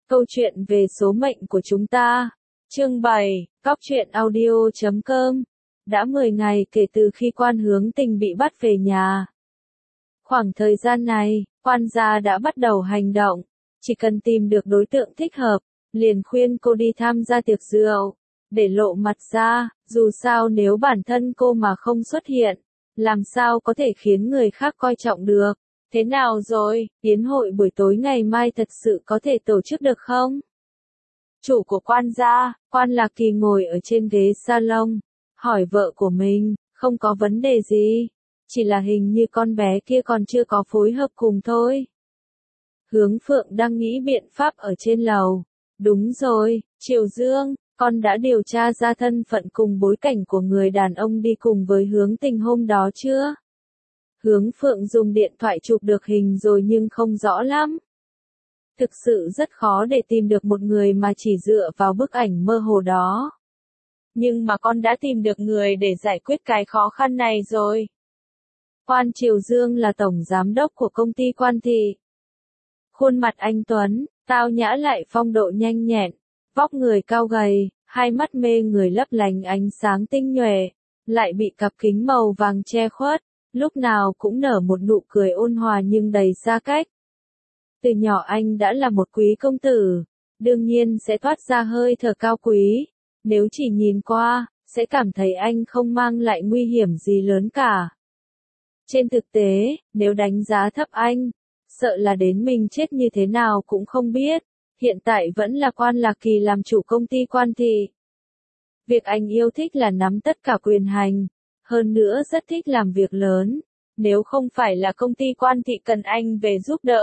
Câu chuyện về số mệnh của chúng ta. Chương 7, Cóc truyện audio.com. Đã 10 ngày kể từ khi Quan Hướng Tình bị bắt về nhà. Khoảng thời gian này, Quan gia đã bắt đầu hành động. Chỉ cần tìm được đối tượng thích hợp, liền khuyên cô đi tham gia tiệc rượu, để lộ mặt ra, dù sao nếu bản thân cô mà không xuất hiện, làm sao có thể khiến người khác coi trọng được. Thế nào rồi, yến hội buổi tối ngày mai thật sự có thể tổ chức được không? Chủ của Quan gia, Quan Lạc Kỳ ngồi ở trên ghế salon, hỏi vợ của mình, không có vấn đề gì, chỉ là hình như con bé kia còn chưa có phối hợp cùng thôi. Hướng Phượng đang nghĩ biện pháp ở trên lầu. Đúng rồi, Triều Dương, con đã điều tra ra thân phận cùng bối cảnh của người đàn ông đi cùng với Hướng Tình hôm đó chưa? Hướng Phượng dùng điện thoại chụp được hình rồi nhưng không rõ lắm. Thực sự rất khó để tìm được một người mà chỉ dựa vào bức ảnh mơ hồ đó. Nhưng mà con đã tìm được người để giải quyết cái khó khăn này rồi. Quan Triều Dương là tổng giám đốc của công ty Quan Thị. Khuôn mặt anh tuấn, tao nhã lại phong độ nhanh nhẹn, vóc người cao gầy, hai mắt mê người lấp lánh ánh sáng tinh nhuệ, lại bị cặp kính màu vàng che khuất, lúc nào cũng nở một nụ cười ôn hòa nhưng đầy xa cách. Từ nhỏ anh đã là một quý công tử, đương nhiên sẽ toát ra hơi thở cao quý, nếu chỉ nhìn qua, sẽ cảm thấy anh không mang lại nguy hiểm gì lớn cả. Trên thực tế, nếu đánh giá thấp anh, sợ là đến mình chết như thế nào cũng không biết, hiện tại vẫn là Quan Lạc Kỳ làm chủ công ty Quan Thị. Việc anh yêu thích là nắm tất cả quyền hành, hơn nữa rất thích làm việc lớn, nếu không phải là công ty Quan Thị cần anh về giúp đỡ,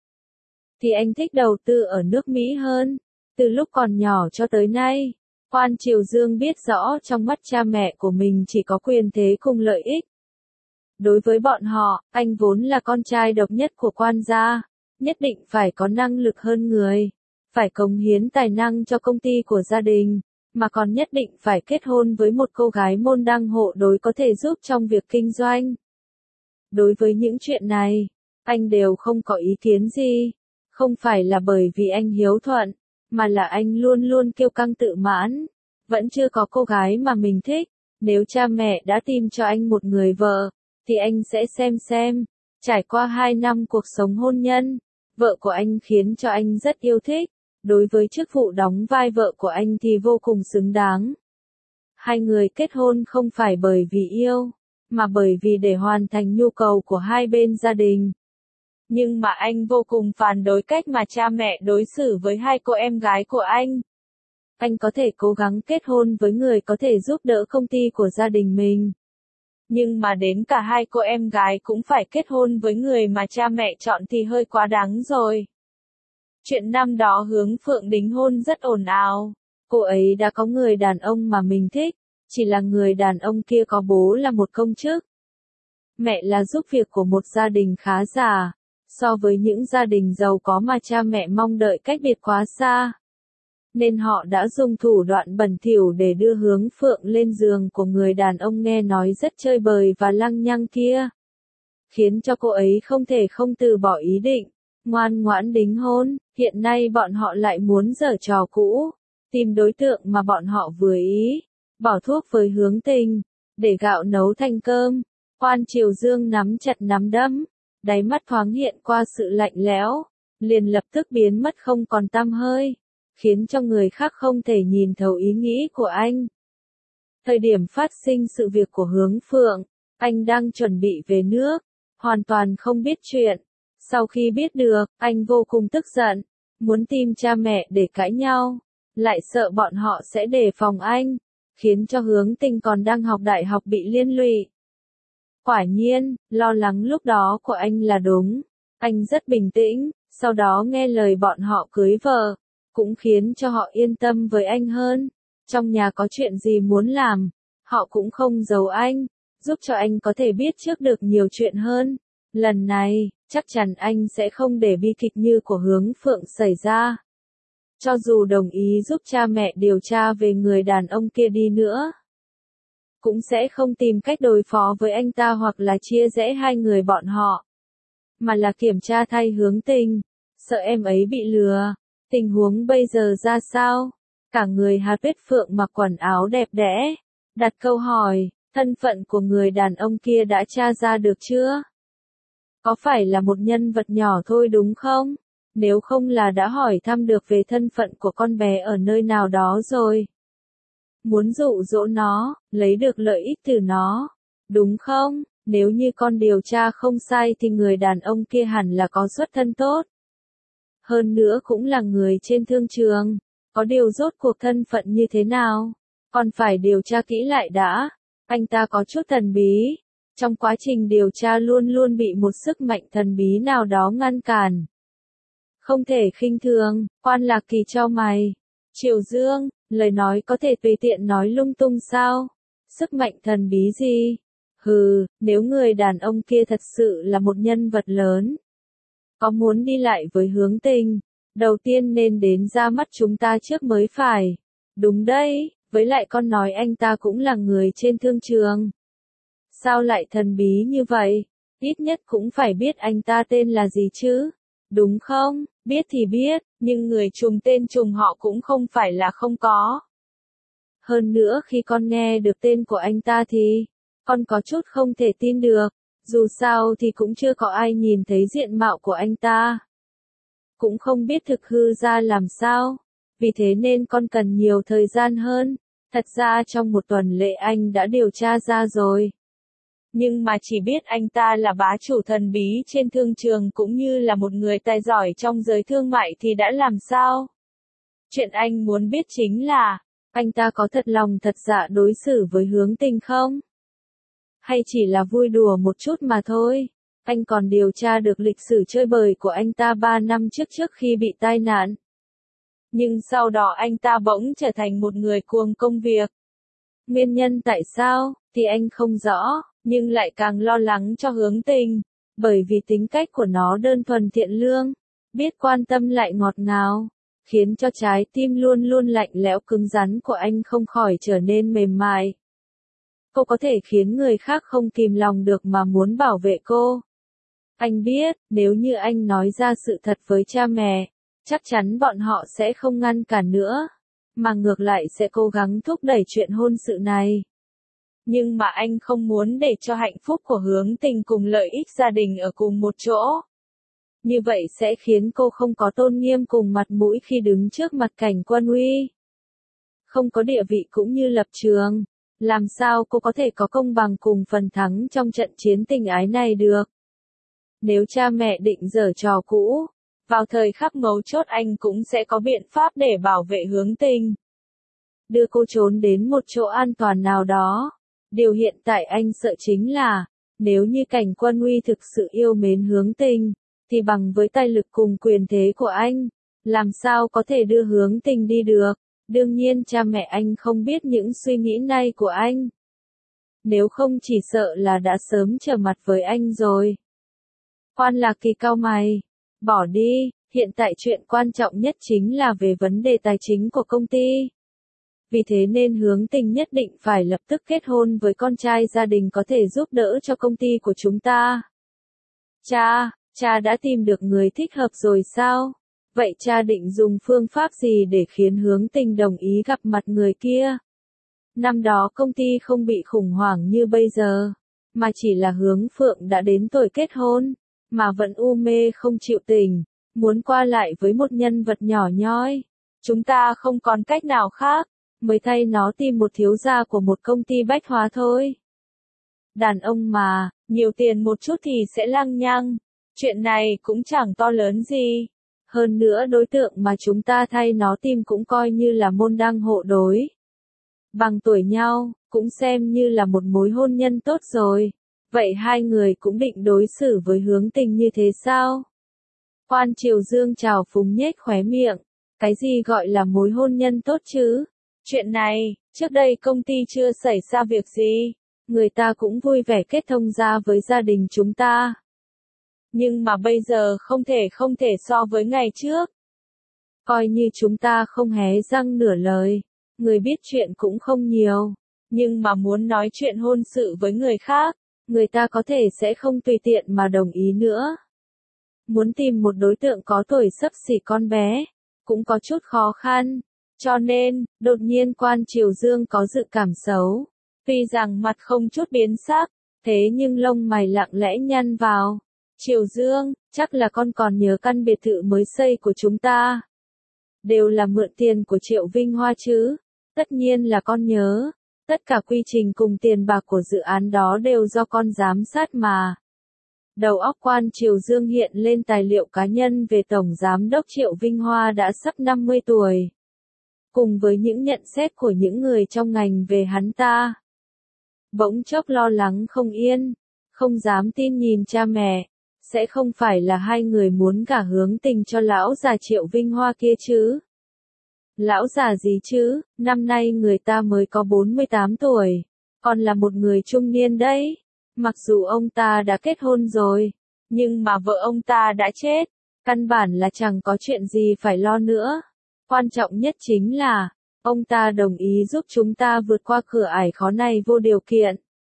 thì anh thích đầu tư ở nước Mỹ hơn. Từ lúc còn nhỏ cho tới nay, Quan Triều Dương biết rõ trong mắt cha mẹ của mình chỉ có quyền thế cùng lợi ích. Đối với bọn họ, anh vốn là con trai độc nhất của Quan gia, nhất định phải có năng lực hơn người, phải cống hiến tài năng cho công ty của gia đình, mà còn nhất định phải kết hôn với một cô gái môn đăng hộ đối có thể giúp trong việc kinh doanh. Đối với những chuyện này, anh đều không có ý kiến gì, không phải là bởi vì anh hiếu thuận, mà là anh luôn luôn kiêu căng tự mãn, vẫn chưa có cô gái mà mình thích, nếu cha mẹ đã tìm cho anh một người vợ, thì anh sẽ xem. Trải qua 2 năm cuộc sống hôn nhân, vợ của anh khiến cho anh rất yêu thích, đối với chức vụ đóng vai vợ của anh thì vô cùng xứng đáng. Hai người kết hôn không phải bởi vì yêu, mà bởi vì để hoàn thành nhu cầu của hai bên gia đình. Nhưng mà anh vô cùng phản đối cách mà cha mẹ đối xử với hai cô em gái của anh. Anh có thể cố gắng kết hôn với người có thể giúp đỡ công ty của gia đình mình. Nhưng mà đến cả hai cô em gái cũng phải kết hôn với người mà cha mẹ chọn thì hơi quá đáng rồi. Chuyện năm đó Hướng Phượng đính hôn rất ồn ào. Cô ấy đã có người đàn ông mà mình thích, chỉ là người đàn ông kia có bố là một công chức. Mẹ là giúp việc của một gia đình khá giả, so với những gia đình giàu có mà cha mẹ mong đợi cách biệt quá xa. Nên họ đã dùng thủ đoạn bẩn thỉu để đưa Hướng Phượng lên giường của người đàn ông nghe nói rất chơi bời và lăng nhăng kia. Khiến cho cô ấy không thể không từ bỏ ý định, ngoan ngoãn đính hôn, hiện nay bọn họ lại muốn giở trò cũ, tìm đối tượng mà bọn họ vừa ý, bỏ thuốc với Hướng Tình, để gạo nấu thành cơm. Quan Triều Dương nắm chặt nắm đấm, đáy mắt thoáng hiện qua sự lạnh lẽo, liền lập tức biến mất không còn tăm hơi, khiến cho người khác không thể nhìn thấu ý nghĩ của anh. Thời điểm phát sinh sự việc của Hướng Phượng, anh đang chuẩn bị về nước, hoàn toàn không biết chuyện. Sau khi biết được, anh vô cùng tức giận, muốn tìm cha mẹ để cãi nhau, lại sợ bọn họ sẽ đề phòng anh, khiến cho Hướng Tình còn đang học đại học bị liên lụy. Quả nhiên, lo lắng lúc đó của anh là đúng, anh rất bình tĩnh, sau đó nghe lời bọn họ cưới vợ, cũng khiến cho họ yên tâm với anh hơn. Trong nhà có chuyện gì muốn làm, họ cũng không giấu anh, giúp cho anh có thể biết trước được nhiều chuyện hơn. Lần này, chắc chắn anh sẽ không để bi kịch như của Hướng Phượng xảy ra. Cho dù đồng ý giúp cha mẹ điều tra về người đàn ông kia đi nữa, cũng sẽ không tìm cách đối phó với anh ta hoặc là chia rẽ hai người bọn họ, mà là kiểm tra thay Hướng Tình, sợ em ấy bị lừa. Tình huống bây giờ ra sao? Cả người Hà Tuyết Phượng mặc quần áo đẹp đẽ, đặt câu hỏi, thân phận của người đàn ông kia đã tra ra được chưa? Có phải là một nhân vật nhỏ thôi đúng không? Nếu không là đã hỏi thăm được về thân phận của con bé ở nơi nào đó rồi. Muốn dụ dỗ nó, lấy được lợi ích từ nó, đúng không? Nếu như con điều tra không sai thì người đàn ông kia hẳn là có xuất thân tốt. Hơn nữa cũng là người trên thương trường, có điều rốt cuộc thân phận như thế nào? Còn phải điều tra kỹ lại đã, anh ta có chút thần bí. Trong quá trình điều tra luôn luôn bị một sức mạnh thần bí nào đó ngăn cản. Không thể khinh thường, Quan Lạc Kỳ cho mày. Triều Dương, lời nói có thể tùy tiện nói lung tung sao? Sức mạnh thần bí gì? Hừ, nếu người đàn ông kia thật sự là một nhân vật lớn, có muốn đi lại với Hướng Tình, đầu tiên nên đến ra mắt chúng ta trước mới phải. Đúng đấy, với lại con nói anh ta cũng là người trên thương trường. Sao lại thần bí như vậy? Ít nhất cũng phải biết anh ta tên là gì chứ? Đúng không? Biết thì biết, nhưng người trùng tên trùng họ cũng không phải là không có. Hơn nữa khi con nghe được tên của anh ta thì, con có chút không thể tin được. Dù sao thì cũng chưa có ai nhìn thấy diện mạo của anh ta. Cũng không biết thực hư ra làm sao. Vì thế nên con cần nhiều thời gian hơn. Thật ra trong một tuần lễ anh đã điều tra ra rồi. Nhưng mà chỉ biết anh ta là bá chủ thần bí trên thương trường cũng như là một người tài giỏi trong giới thương mại thì đã làm sao? Chuyện anh muốn biết chính là, anh ta có thật lòng thật dạ đối xử với Hướng Tình không? Hay chỉ là vui đùa một chút mà thôi? Anh còn điều tra được lịch sử chơi bời của anh ta 3 năm trước khi bị tai nạn. Nhưng sau đó anh ta bỗng trở thành một người cuồng công việc. Nguyên nhân tại sao, thì anh không rõ, nhưng lại càng lo lắng cho Hướng Tình, bởi vì tính cách của nó đơn thuần thiện lương, biết quan tâm lại ngọt ngào, khiến cho trái tim luôn luôn lạnh lẽo cứng rắn của anh không khỏi trở nên mềm mại. Cô có thể khiến người khác không kìm lòng được mà muốn bảo vệ cô. Anh biết, nếu như anh nói ra sự thật với cha mẹ, chắc chắn bọn họ sẽ không ngăn cản nữa, mà ngược lại sẽ cố gắng thúc đẩy chuyện hôn sự này. Nhưng mà anh không muốn để cho hạnh phúc của Hướng Tình cùng lợi ích gia đình ở cùng một chỗ. Như vậy sẽ khiến cô không có tôn nghiêm cùng mặt mũi khi đứng trước mặt Cảnh Quân Uy. Không có địa vị cũng như lập trường, làm sao cô có thể có công bằng cùng phần thắng trong trận chiến tình ái này được? Nếu cha mẹ định giở trò cũ, vào thời khắc mấu chốt anh cũng sẽ có biện pháp để bảo vệ Hướng Tình. Đưa cô trốn đến một chỗ an toàn nào đó. Điều hiện tại anh sợ chính là, nếu như Cảnh Quân Uy thực sự yêu mến Hướng Tình, thì bằng với tài lực cùng quyền thế của anh, làm sao có thể đưa Hướng Tình đi được? Đương nhiên cha mẹ anh không biết những suy nghĩ này của anh. Nếu không chỉ sợ là đã sớm trở mặt với anh rồi. Quan Lạc Kỳ cau mày. Bỏ đi, hiện tại chuyện quan trọng nhất chính là về vấn đề tài chính của công ty. Vì thế nên Hướng Tình nhất định phải lập tức kết hôn với con trai gia đình có thể giúp đỡ cho công ty của chúng ta. Cha đã tìm được người thích hợp rồi sao? Vậy cha định dùng phương pháp gì để khiến Hướng Tình đồng ý gặp mặt người kia? Năm đó công ty không bị khủng hoảng như bây giờ, mà chỉ là Hướng Phượng đã đến tuổi kết hôn, mà vẫn u mê không chịu tỉnh, muốn qua lại với một nhân vật nhỏ nhoi. Chúng ta không còn cách nào khác, mới thay nó tìm một thiếu gia của một công ty bách hóa thôi. Đàn ông mà, nhiều tiền một chút thì sẽ lăng nhăng, chuyện này cũng chẳng to lớn gì. Hơn nữa đối tượng mà chúng ta thay nó tìm cũng coi như là môn đăng hộ đối. Bằng tuổi nhau, cũng xem như là một mối hôn nhân tốt rồi. Vậy hai người cũng định đối xử với Hướng Tình như thế sao? Quan Triều Dương trào phúng nhếch khóe miệng. Cái gì gọi là mối hôn nhân tốt chứ? Chuyện này, trước đây công ty chưa xảy ra việc gì. Người ta cũng vui vẻ kết thông gia với gia đình chúng ta. Nhưng mà bây giờ không thể so với ngày trước. Coi như chúng ta không hé răng nửa lời. Người biết chuyện cũng không nhiều. Nhưng mà muốn nói chuyện hôn sự với người khác, người ta có thể sẽ không tùy tiện mà đồng ý nữa. Muốn tìm một đối tượng có tuổi xấp xỉ con bé, cũng có chút khó khăn. Cho nên, đột nhiên Quan Triều Dương có dự cảm xấu. Tuy rằng mặt không chút biến sắc, thế nhưng lông mày lặng lẽ nhăn vào. Triều Dương, chắc là con còn nhớ căn biệt thự mới xây của chúng ta. Đều là mượn tiền của Triệu Vinh Hoa chứ. Tất nhiên là con nhớ. Tất cả quy trình cùng tiền bạc của dự án đó đều do con giám sát mà. Đầu óc Quan Triều Dương hiện lên tài liệu cá nhân về Tổng Giám đốc Triệu Vinh Hoa đã sắp 50 tuổi. Cùng với những nhận xét của những người trong ngành về hắn ta. Bỗng chốc lo lắng không yên, không dám tin nhìn cha mẹ. Sẽ không phải là hai người muốn gả Hướng Tình cho lão già Triệu Vinh Hoa kia chứ? Lão già gì chứ, năm nay người ta mới có 48 tuổi, còn là một người trung niên đấy. Mặc dù ông ta đã kết hôn rồi, nhưng mà vợ ông ta đã chết, căn bản là chẳng có chuyện gì phải lo nữa. Quan trọng nhất chính là, ông ta đồng ý giúp chúng ta vượt qua cửa ải khó này vô điều kiện.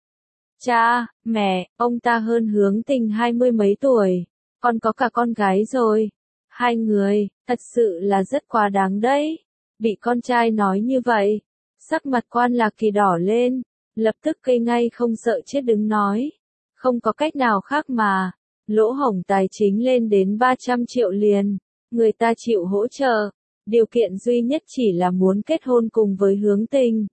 Cha, mẹ, ông ta hơn Hướng Tình 20 mấy tuổi, còn có cả con gái rồi. Hai người, thật sự là rất quá đáng đấy. Bị con trai nói như vậy, sắc mặt Quan Lạc Kỳ đỏ lên, lập tức cây ngay không sợ chết đứng nói. Không có cách nào khác mà, lỗ hổng tài chính lên đến 300 triệu liền, người ta chịu hỗ trợ, điều kiện duy nhất chỉ là muốn kết hôn cùng với Hướng Tình.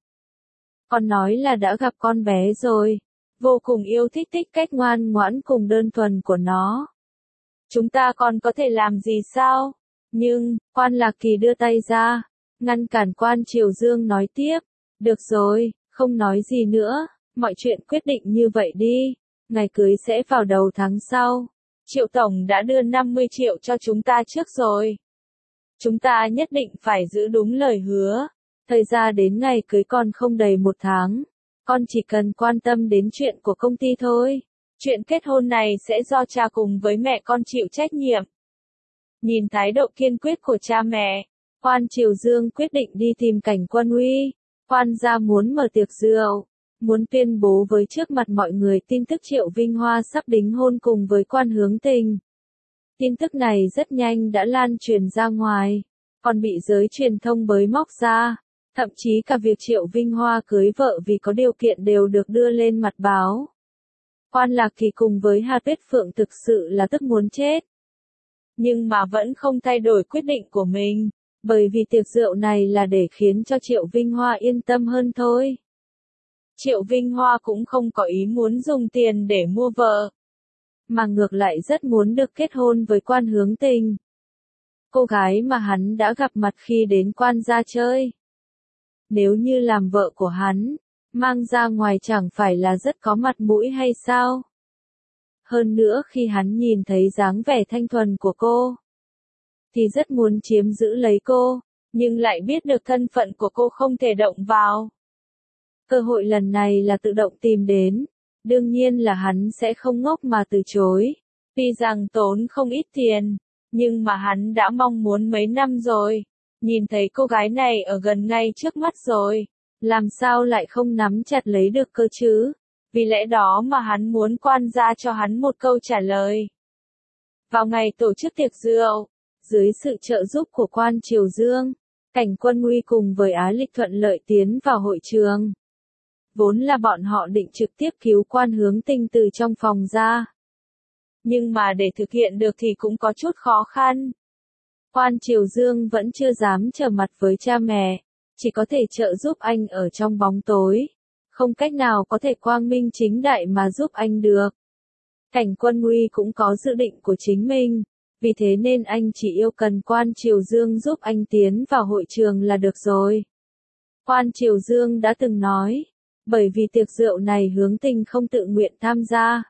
Con nói là đã gặp con bé rồi, vô cùng yêu thích cách ngoan ngoãn cùng đơn thuần của nó. Chúng ta còn có thể làm gì sao? Nhưng, Quan Lạc Kỳ đưa tay ra, ngăn cản Quan Triều Dương nói tiếp. Được rồi, không nói gì nữa, mọi chuyện quyết định như vậy đi. Ngày cưới sẽ vào đầu tháng sau. Triệu Tổng đã đưa 50 triệu cho chúng ta trước rồi. Chúng ta nhất định phải giữ đúng lời hứa. Thời gian đến ngày cưới còn không đầy 1 tháng. Con chỉ cần quan tâm đến chuyện của công ty thôi. Chuyện kết hôn này sẽ do cha cùng với mẹ con chịu trách nhiệm. Nhìn thái độ kiên quyết của cha mẹ, Quan Triều Dương quyết định đi tìm Cảnh Quân Uy. Quan gia muốn mở tiệc rượu, muốn tuyên bố với trước mặt mọi người tin tức Triệu Vinh Hoa sắp đính hôn cùng với Quan Hướng Tình. Tin tức này rất nhanh đã lan truyền ra ngoài, còn bị giới truyền thông bới móc ra. Thậm chí cả việc Triệu Vinh Hoa cưới vợ vì có điều kiện đều được đưa lên mặt báo. Quan Lạc Kỳ cùng với Hà Tuyết Phượng thực sự là tức muốn chết. Nhưng mà vẫn không thay đổi quyết định của mình, bởi vì tiệc rượu này là để khiến cho Triệu Vinh Hoa yên tâm hơn thôi. Triệu Vinh Hoa cũng không có ý muốn dùng tiền để mua vợ, mà ngược lại rất muốn được kết hôn với Quan Hướng Tình. Cô gái mà hắn đã gặp mặt khi đến Quan gia chơi. Nếu như làm vợ của hắn, mang ra ngoài chẳng phải là rất có mặt mũi hay sao? Hơn nữa khi hắn nhìn thấy dáng vẻ thanh thuần của cô, thì rất muốn chiếm giữ lấy cô, nhưng lại biết được thân phận của cô không thể động vào. Cơ hội lần này là tự động tìm đến, đương nhiên là hắn sẽ không ngốc mà từ chối. Tuy rằng tốn không ít tiền, nhưng mà hắn đã mong muốn mấy năm rồi. Nhìn thấy cô gái này ở gần ngay trước mắt rồi, làm sao lại không nắm chặt lấy được cơ chứ? Vì lẽ đó mà hắn muốn Quan gia cho hắn một câu trả lời. Vào ngày tổ chức tiệc rượu, dưới sự trợ giúp của Quan Triều Dương, Cảnh Quân Uy cùng với Á Lịch thuận lợi tiến vào hội trường. Vốn là bọn họ định trực tiếp cứu Quan Hướng Tình từ trong phòng ra. Nhưng mà để thực hiện được thì cũng có chút khó khăn. Quan Triều Dương vẫn chưa dám trở mặt với cha mẹ, chỉ có thể trợ giúp anh ở trong bóng tối. Không cách nào có thể quang minh chính đại mà giúp anh được. Cảnh Quân Uy cũng có dự định của chính mình, vì thế nên anh chỉ yêu cần Quan Triều Dương giúp anh tiến vào hội trường là được rồi. Quan Triều Dương đã từng nói, bởi vì tiệc rượu này Hướng Tình không tự nguyện tham gia.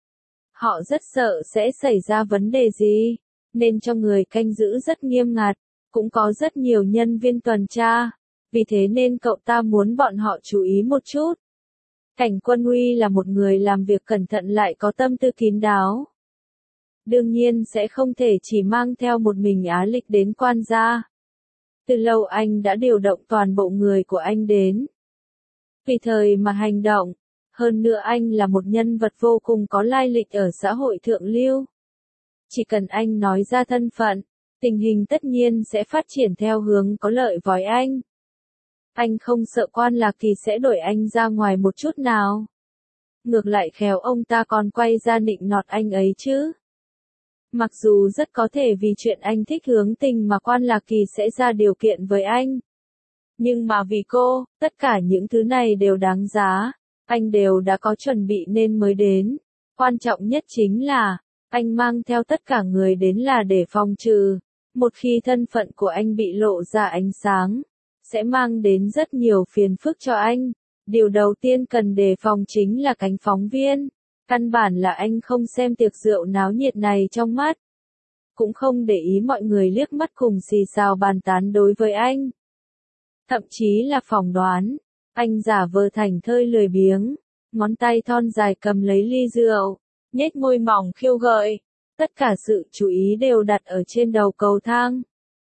Họ rất sợ sẽ xảy ra vấn đề gì, nên cho người canh giữ rất nghiêm ngặt, cũng có rất nhiều nhân viên tuần tra. Vì thế nên cậu ta muốn bọn họ chú ý một chút. Cảnh Quân Uy là một người làm việc cẩn thận lại có tâm tư kín đáo. Đương nhiên sẽ không thể chỉ mang theo một mình Á Lịch đến Quan gia. Từ lâu anh đã điều động toàn bộ người của anh đến. Tùy thời mà hành động. Hơn nữa anh là một nhân vật vô cùng có lai lịch ở xã hội thượng lưu. Chỉ cần anh nói ra thân phận, Tình hình tất nhiên sẽ phát triển theo hướng có lợi với anh. Anh không sợ Quan Lạc Kỳ sẽ đuổi anh ra ngoài một chút nào. Ngược lại khéo ông ta còn quay ra nịnh nọt anh ấy chứ. Mặc dù rất có thể vì chuyện anh thích Hướng Tình mà Quan Lạc Kỳ sẽ ra điều kiện với anh. Nhưng mà vì cô, tất cả những thứ này đều đáng giá. Anh đều đã có chuẩn bị nên mới đến. Quan trọng nhất chính là, anh mang theo tất cả người đến là để phòng trừ. Một khi thân phận của anh bị lộ ra ánh sáng, sẽ mang đến rất nhiều phiền phức cho anh. Điều đầu tiên cần đề phòng chính là cánh phóng viên. Căn bản là anh không xem tiệc rượu náo nhiệt này trong mắt. Cũng không để ý mọi người liếc mắt cùng xì xào bàn tán đối với anh. Thậm chí là phỏng đoán, anh giả vờ thảnh thơi lười biếng, ngón tay thon dài cầm lấy ly rượu, nhếch môi mỏng khiêu gợi. Tất cả sự chú ý đều đặt ở trên đầu cầu thang.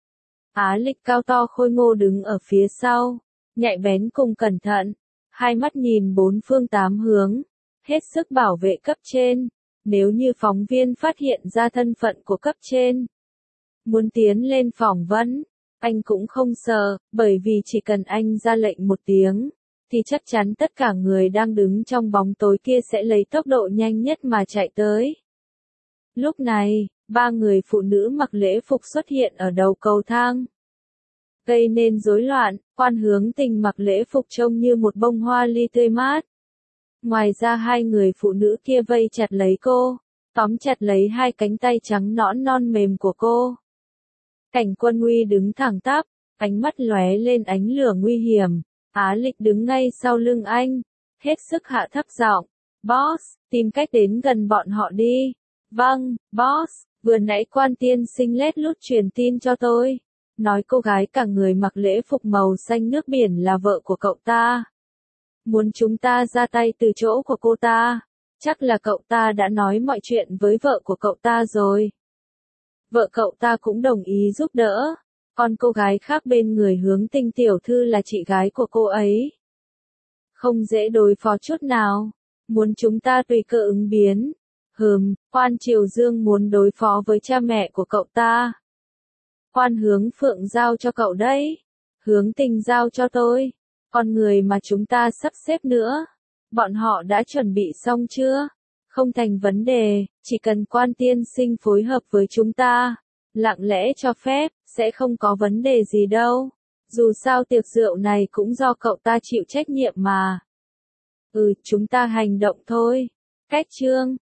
Á Lịch cao to khôi ngô đứng ở phía sau, nhạy bén cùng cẩn thận, hai mắt nhìn bốn phương tám hướng, hết sức bảo vệ cấp trên. Nếu như phóng viên phát hiện ra thân phận của cấp trên, muốn tiến lên phỏng vấn, anh cũng không sợ, bởi vì chỉ cần anh ra lệnh một tiếng, thì chắc chắn tất cả người đang đứng trong bóng tối kia sẽ lấy tốc độ nhanh nhất mà chạy tới. Lúc này, ba người phụ nữ mặc lễ phục xuất hiện ở đầu cầu thang. Gây nên rối loạn, Quan Hướng Tình mặc lễ phục trông như một bông hoa ly tươi mát. Ngoài ra hai người phụ nữ kia vây chặt lấy cô, tóm chặt lấy hai cánh tay trắng nõn non mềm của cô. Cảnh Quân Uy đứng thẳng tắp, ánh mắt lóe lên ánh lửa nguy hiểm. Á Lịch đứng ngay sau lưng anh, hết sức hạ thấp giọng, "Boss, tìm cách đến gần bọn họ đi." "Vâng, boss, vừa nãy Quan tiên sinh lét lút truyền tin cho tôi. Nói cô gái cả người mặc lễ phục màu xanh nước biển là vợ của cậu ta. Muốn chúng ta ra tay từ chỗ của cô ta. Chắc là cậu ta đã nói mọi chuyện với vợ của cậu ta rồi. Vợ cậu ta cũng đồng ý giúp đỡ. Còn cô gái khác bên người Hướng Tình tiểu thư là chị gái của cô ấy. Không dễ đối phó chút nào. Muốn chúng ta tùy cơ ứng biến. Quan Triều Dương muốn đối phó với cha mẹ của cậu ta. Quan Hướng Phượng giao cho cậu đấy. Hướng Tình giao cho tôi. Còn người mà chúng ta sắp xếp nữa. Bọn họ đã chuẩn bị xong chưa? Không thành vấn đề, chỉ cần Quan tiên sinh phối hợp với chúng ta. Lặng lẽ cho phép, sẽ không có vấn đề gì đâu. Dù sao tiệc rượu này cũng do cậu ta chịu trách nhiệm mà. Chúng ta hành động thôi. Cách chương